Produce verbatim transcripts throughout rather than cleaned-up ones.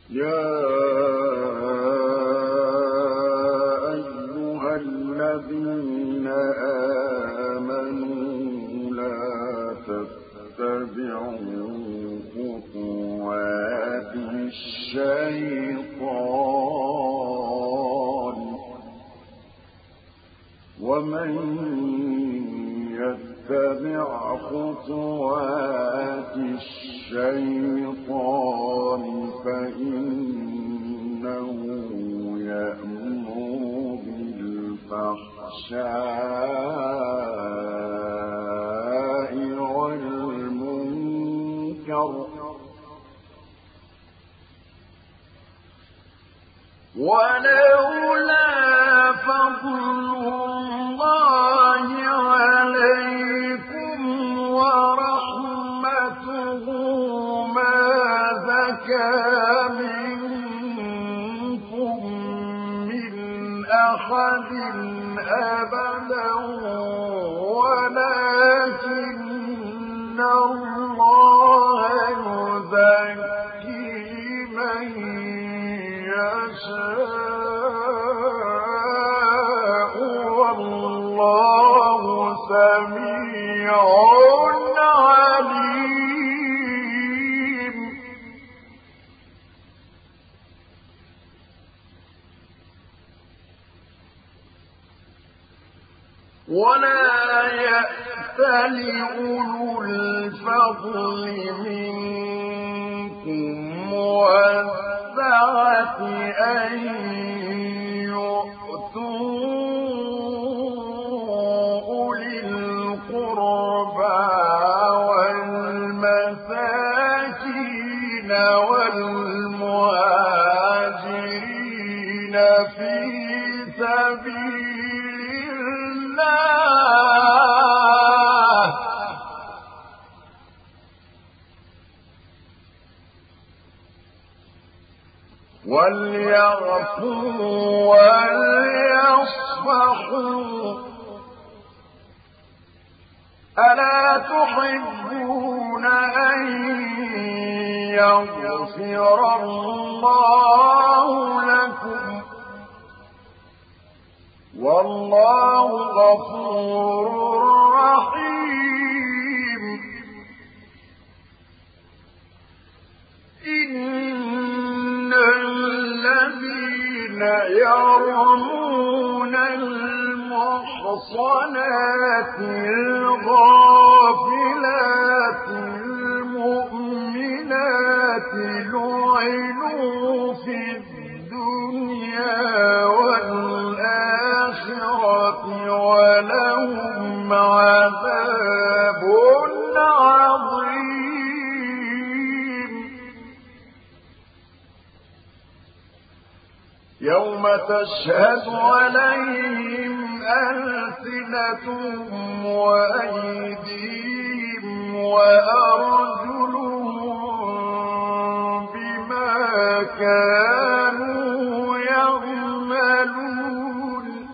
يا أيها الذين آمنوا لا تتبعوا خطوات الشيطان ومن يتبع خطوات الشيطان فإنه يأمر بالفحشاء والمنكر ولولا فضل الله عليكم ورحمته ما زكى منكم من أحد أبدا ولكن الله يزكي من يشاء والله سميع عليم. ولا يأتل أولو الفضل منكم والسعة أن يؤتوا أولي القربى والمساكين والمهاجرين في سبيل الله وليعفوا وليصفحوا ألا تحبون أن يغفر الله لكم والله غفور رحيم. إن الذين يرمون المحصنات الغافلات المؤمنات لعنوا في الدنيا والآخرة ولهم عذاب عظيم. يوم تشهد عليهم ألسنتهم وأيديهم وأرجلهم بما كانوا يعملون.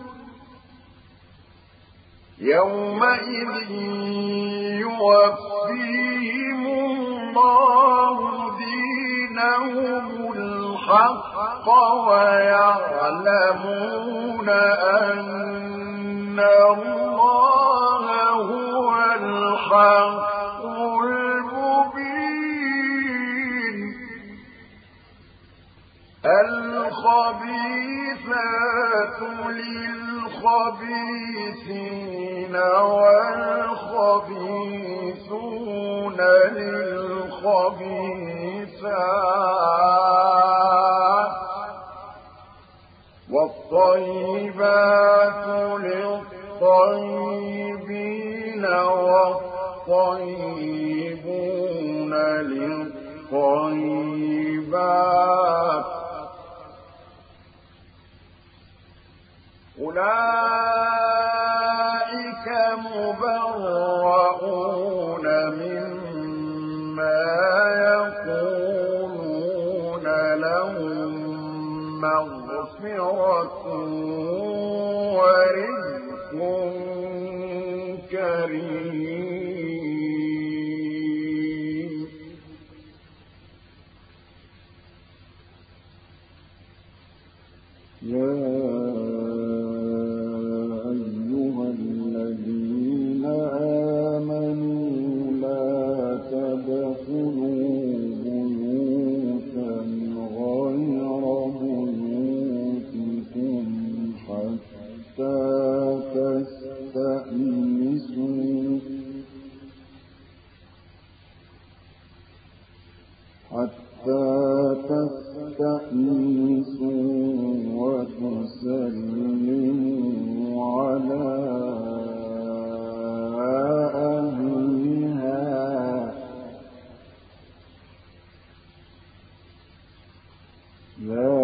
يومئذ يوفيهم الله دينهم الحق ويعلمون أن الله هو الحق المبين. الخبيثات للخبيثين والخبيثون للخبيثات والطيبات للطيبين والطيبون للطيبات أولئك مبرؤون مما يقولون لهم مغفرة ورزق كريم. يا أيها الذين آمنوا لا تدخلوا بيوتا غير بيوتكم حتى تستأنسوا حتى تستأنسوا وتسلموا على أهلها لا